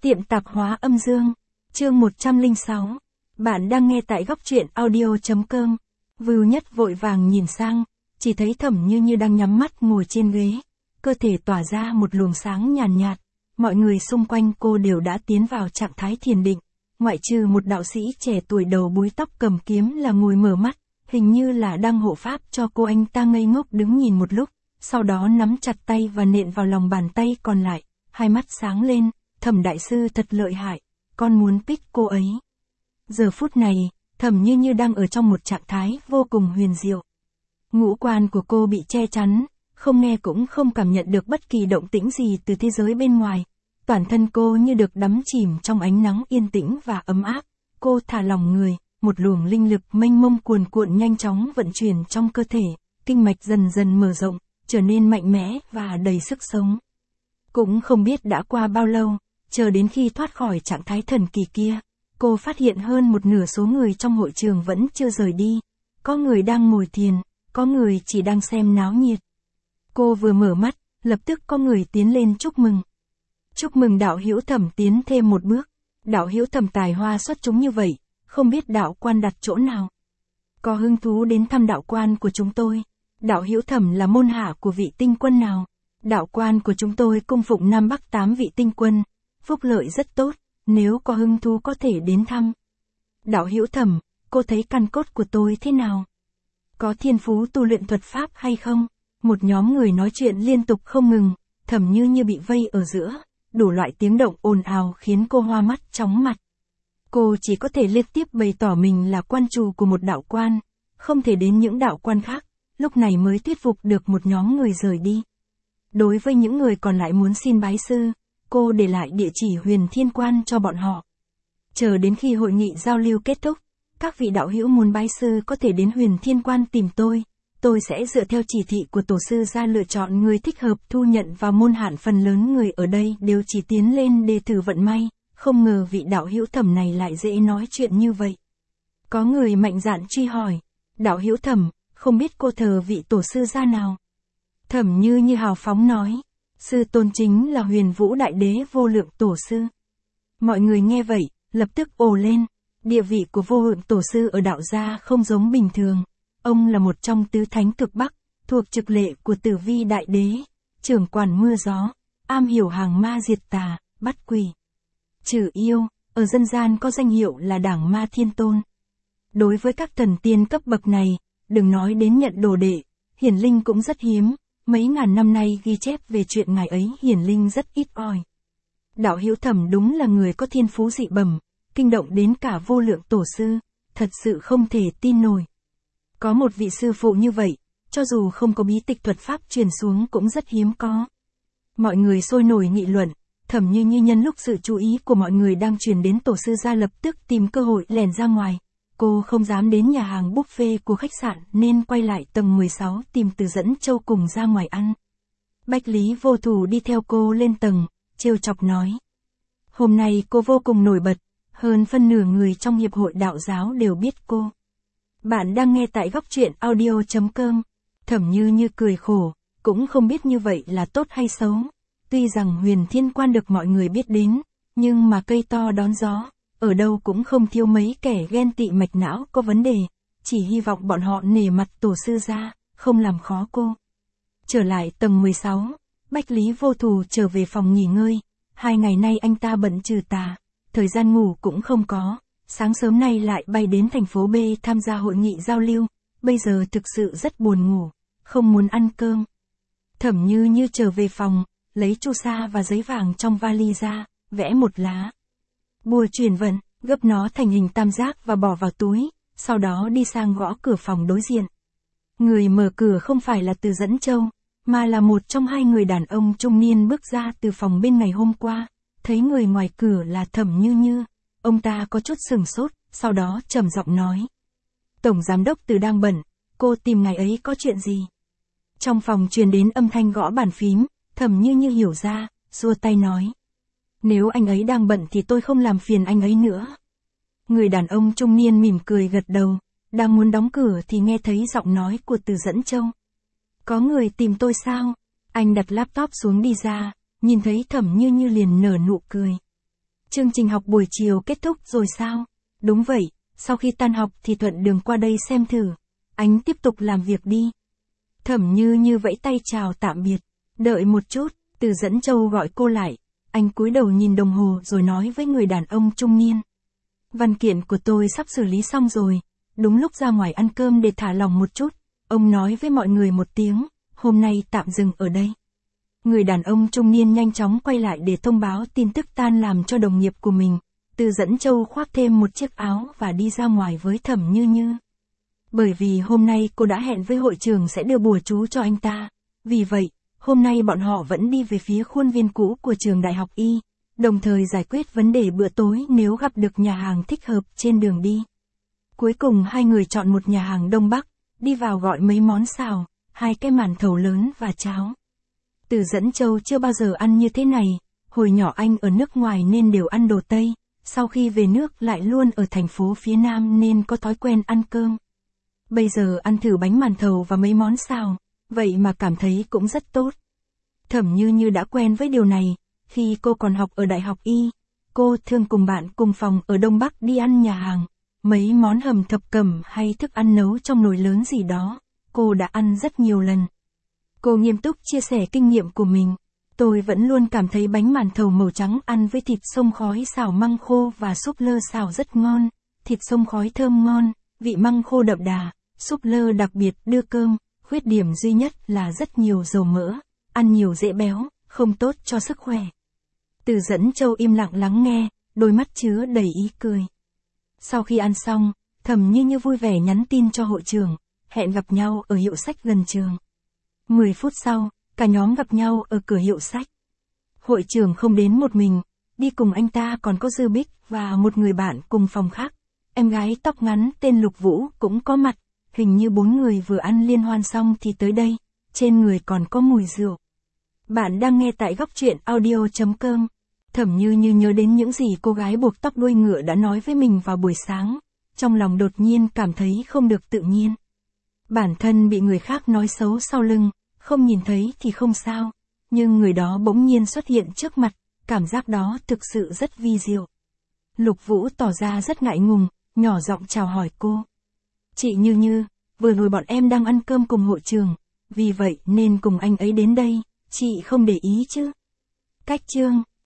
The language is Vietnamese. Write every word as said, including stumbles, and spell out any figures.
Tiệm tạp hóa âm dương, chương một trăm lẻ sáu. Bạn đang nghe tại góc truyện audio.com. Vưu Nhất vội vàng nhìn sang, chỉ thấy Thẩm Như Như đang nhắm mắt ngồi trên ghế, cơ thể tỏa ra một luồng sáng nhàn nhạt, nhạt. Mọi người xung quanh cô đều đã tiến vào trạng thái thiền định, ngoại trừ một đạo sĩ trẻ tuổi đầu búi tóc cầm kiếm là ngồi mở mắt, hình như là đang hộ pháp cho cô. Anh ta ngây ngốc đứng nhìn một lúc, sau đó nắm chặt tay và nện vào lòng bàn tay còn lại, hai mắt sáng lên. Thẩm đại sư thật lợi hại, con muốn pick cô ấy. Giờ phút này, Thẩm Như Như đang ở trong một trạng thái vô cùng huyền diệu. Ngũ quan của cô bị che chắn, không nghe cũng không cảm nhận được bất kỳ động tĩnh gì từ thế giới bên ngoài. Toàn thân cô như được đắm chìm trong ánh nắng yên tĩnh và ấm áp. Cô thả lỏng người, một luồng linh lực mênh mông cuồn cuộn nhanh chóng vận chuyển trong cơ thể, kinh mạch dần dần mở rộng, trở nên mạnh mẽ và đầy sức sống. Cũng không biết đã qua bao lâu, chờ đến khi thoát khỏi trạng thái thần kỳ kia, cô phát hiện hơn một nửa số người trong hội trường vẫn chưa rời đi. Có người đang ngồi thiền, có người chỉ đang xem náo nhiệt. Cô vừa mở mắt, lập tức có người tiến lên chúc mừng. Chúc mừng đạo hữu Thẩm tiến thêm một bước. Đạo hữu Thẩm tài hoa xuất chúng như vậy, không biết đạo quan đặt chỗ nào. Có hứng thú đến thăm đạo quan của chúng tôi. Đạo hữu Thẩm là môn hạ của vị tinh quân nào? Đạo quan của chúng tôi cung phụng Nam Bắc tám vị tinh quân, phúc lợi rất tốt, nếu có hứng thú có thể đến thăm. Đạo hữu Thẩm, cô thấy căn cốt của tôi thế nào? Có thiên phú tu luyện thuật pháp hay không? Một nhóm người nói chuyện liên tục không ngừng, Thẩm Như Như bị vây ở giữa, đủ loại tiếng động ồn ào khiến cô hoa mắt chóng mặt. Cô chỉ có thể liên tiếp bày tỏ mình là quan trù của một đạo quan, không thể đến những đạo quan khác, lúc này mới thuyết phục được một nhóm người rời đi. Đối với những người còn lại muốn xin bái sư, cô để lại địa chỉ Huyền Thiên Quan cho bọn họ. Chờ đến khi hội nghị giao lưu kết thúc, các vị đạo hữu muốn bái sư có thể đến Huyền Thiên Quan tìm tôi. Tôi sẽ dựa theo chỉ thị của tổ sư ra lựa chọn người thích hợp thu nhận vào môn hạn. Phần lớn người ở đây đều chỉ tiến lên để thử vận may, không ngờ vị đạo hữu Thẩm này lại dễ nói chuyện như vậy. Có người mạnh dạn truy hỏi, đạo hữu Thẩm, không biết cô thờ vị tổ sư gia nào? Thẩm Như Như hào phóng nói, sư tôn chính là Huyền Vũ Đại Đế Vô Lượng Tổ sư. Mọi người nghe vậy, lập tức ồ lên, địa vị của Vô Lượng Tổ sư ở đạo gia không giống bình thường. Ông là một trong tứ thánh cực Bắc, thuộc trực lệ của Tử Vi Đại Đế, trưởng quản mưa gió, am hiểu hàng ma diệt tà, bắt quỷ, trừ yêu, ở dân gian có danh hiệu là Đảng Ma Thiên Tôn. Đối với các thần tiên cấp bậc này, đừng nói đến nhận đồ đệ, hiển linh cũng rất hiếm. Mấy ngàn năm nay ghi chép về chuyện ngài ấy hiển linh rất ít ỏi. Đạo hữu Thẩm đúng là người có thiên phú dị bẩm, kinh động đến cả Vô Lượng Tổ sư, thật sự không thể tin nổi. Có một vị sư phụ như vậy, cho dù không có bí tịch thuật pháp truyền xuống cũng rất hiếm có. Mọi người sôi nổi nghị luận, Thẩm Như Như nhân lúc sự chú ý của mọi người đang truyền đến tổ sư ra lập tức tìm cơ hội lẻn ra ngoài. Cô không dám đến nhà hàng buffet của khách sạn nên quay lại tầng mười sáu tìm Từ Dẫn Châu cùng ra ngoài ăn. Bách Lý Vô Thủ đi theo cô lên tầng, trêu chọc nói. Hôm nay cô vô cùng nổi bật, hơn phân nửa người trong hiệp hội đạo giáo đều biết cô. Bạn đang nghe tại góc truyện audio.com. Thẩm Như Như cười khổ, cũng không biết như vậy là tốt hay xấu. Tuy rằng Huyền Thiên Quan được mọi người biết đến, nhưng mà cây to đón gió. Ở đâu cũng không thiếu mấy kẻ ghen tị mạch não có vấn đề, chỉ hy vọng bọn họ nể mặt tổ sư ra, không làm khó cô. Trở lại tầng mười sáu, Bách Lý Vô Thủ trở về phòng nghỉ ngơi, hai ngày nay anh ta bận trừ tà, thời gian ngủ cũng không có, sáng sớm nay lại bay đến thành phố B tham gia hội nghị giao lưu, bây giờ thực sự rất buồn ngủ, không muốn ăn cơm. Thẩm Như Như trở về phòng, lấy chu sa và giấy vàng trong vali ra, vẽ một lá bùa chuyển vận, gấp nó thành hình tam giác và bỏ vào túi, sau đó đi sang gõ cửa phòng đối diện. Người mở cửa không phải là Từ Dẫn Châu, mà là một trong hai người đàn ông trung niên bước ra từ phòng bên ngày hôm qua, thấy người ngoài cửa là Thẩm Như Như, ông ta có chút sừng sốt, sau đó trầm giọng nói. Tổng giám đốc Từ đang bận, cô tìm ngài ấy có chuyện gì? Trong phòng truyền đến âm thanh gõ bàn phím, Thẩm Như Như hiểu ra, xua tay nói. Nếu anh ấy đang bận thì tôi không làm phiền anh ấy nữa. Người đàn ông trung niên mỉm cười gật đầu, đang muốn đóng cửa thì nghe thấy giọng nói của Từ Dẫn Châu. Có người tìm tôi sao? Anh đặt laptop xuống đi ra, nhìn thấy Thẩm Như Như liền nở nụ cười. Chương trình học buổi chiều kết thúc rồi sao? Đúng vậy, sau khi tan học thì thuận đường qua đây xem thử. Anh tiếp tục làm việc đi. Thẩm Như Như vẫy tay chào tạm biệt. Đợi một chút, Từ Dẫn Châu gọi cô lại. Anh cúi đầu nhìn đồng hồ rồi nói với người đàn ông trung niên. Văn kiện của tôi sắp xử lý xong rồi. Đúng lúc ra ngoài ăn cơm để thả lỏng một chút. Ông nói với mọi người một tiếng, hôm nay tạm dừng ở đây. Người đàn ông trung niên nhanh chóng quay lại để thông báo tin tức tan làm cho đồng nghiệp của mình. Từ Dẫn Châu khoác thêm một chiếc áo và đi ra ngoài với Thẩm Như Như. Bởi vì hôm nay cô đã hẹn với hội trưởng sẽ đưa bùa chú cho anh ta. Vì vậy, hôm nay bọn họ vẫn đi về phía khuôn viên cũ của trường đại học Y, đồng thời giải quyết vấn đề bữa tối nếu gặp được nhà hàng thích hợp trên đường đi. Cuối cùng hai người chọn một nhà hàng Đông Bắc, đi vào gọi mấy món xào, hai cái màn thầu lớn và cháo. Từ Dẫn Châu chưa bao giờ ăn như thế này, hồi nhỏ anh ở nước ngoài nên đều ăn đồ Tây, sau khi về nước lại luôn ở thành phố phía Nam nên có thói quen ăn cơm. Bây giờ ăn thử bánh màn thầu và mấy món xào, vậy mà cảm thấy cũng rất tốt. Thẩm Như Như đã quen với điều này, khi cô còn học ở đại học Y, cô thường cùng bạn cùng phòng ở Đông Bắc đi ăn nhà hàng, mấy món hầm thập cẩm hay thức ăn nấu trong nồi lớn gì đó, cô đã ăn rất nhiều lần. Cô nghiêm túc chia sẻ kinh nghiệm của mình. Tôi vẫn luôn cảm thấy bánh màn thầu màu trắng ăn với thịt xông khói xào măng khô và súp lơ xào rất ngon, thịt xông khói thơm ngon, vị măng khô đậm đà, súp lơ đặc biệt đưa cơm, khuyết điểm duy nhất là rất nhiều dầu mỡ, ăn nhiều dễ béo, không tốt cho sức khỏe. Từ Dẫn Châu im lặng lắng nghe, đôi mắt chứa đầy ý cười. Sau khi ăn xong, Thẩm Như Như vui vẻ nhắn tin cho hội trưởng, hẹn gặp nhau ở hiệu sách gần trường. mười phút sau, cả nhóm gặp nhau ở cửa hiệu sách. Hội trưởng không đến một mình, đi cùng anh ta còn có Dư Bích và một người bạn cùng phòng khác. Em gái tóc ngắn tên Lục Vũ cũng có mặt, hình như bốn người vừa ăn liên hoan xong thì tới đây, trên người còn có mùi rượu. Bạn đang nghe tại góc truyện audio chấm com. Thẩm Như Như nhớ đến những gì cô gái buộc tóc đuôi ngựa đã nói với mình vào buổi sáng, trong lòng đột nhiên cảm thấy không được tự nhiên. Bản thân bị người khác nói xấu sau lưng, không nhìn thấy thì không sao, nhưng người đó bỗng nhiên xuất hiện trước mặt, cảm giác đó thực sự rất vi diệu. Lục Vũ tỏ ra rất ngại ngùng, nhỏ giọng chào hỏi cô. Chị Như Như, vừa rồi bọn em đang ăn cơm cùng hội trưởng, vì vậy nên cùng anh ấy đến đây, chị không để ý chứ? Cách chương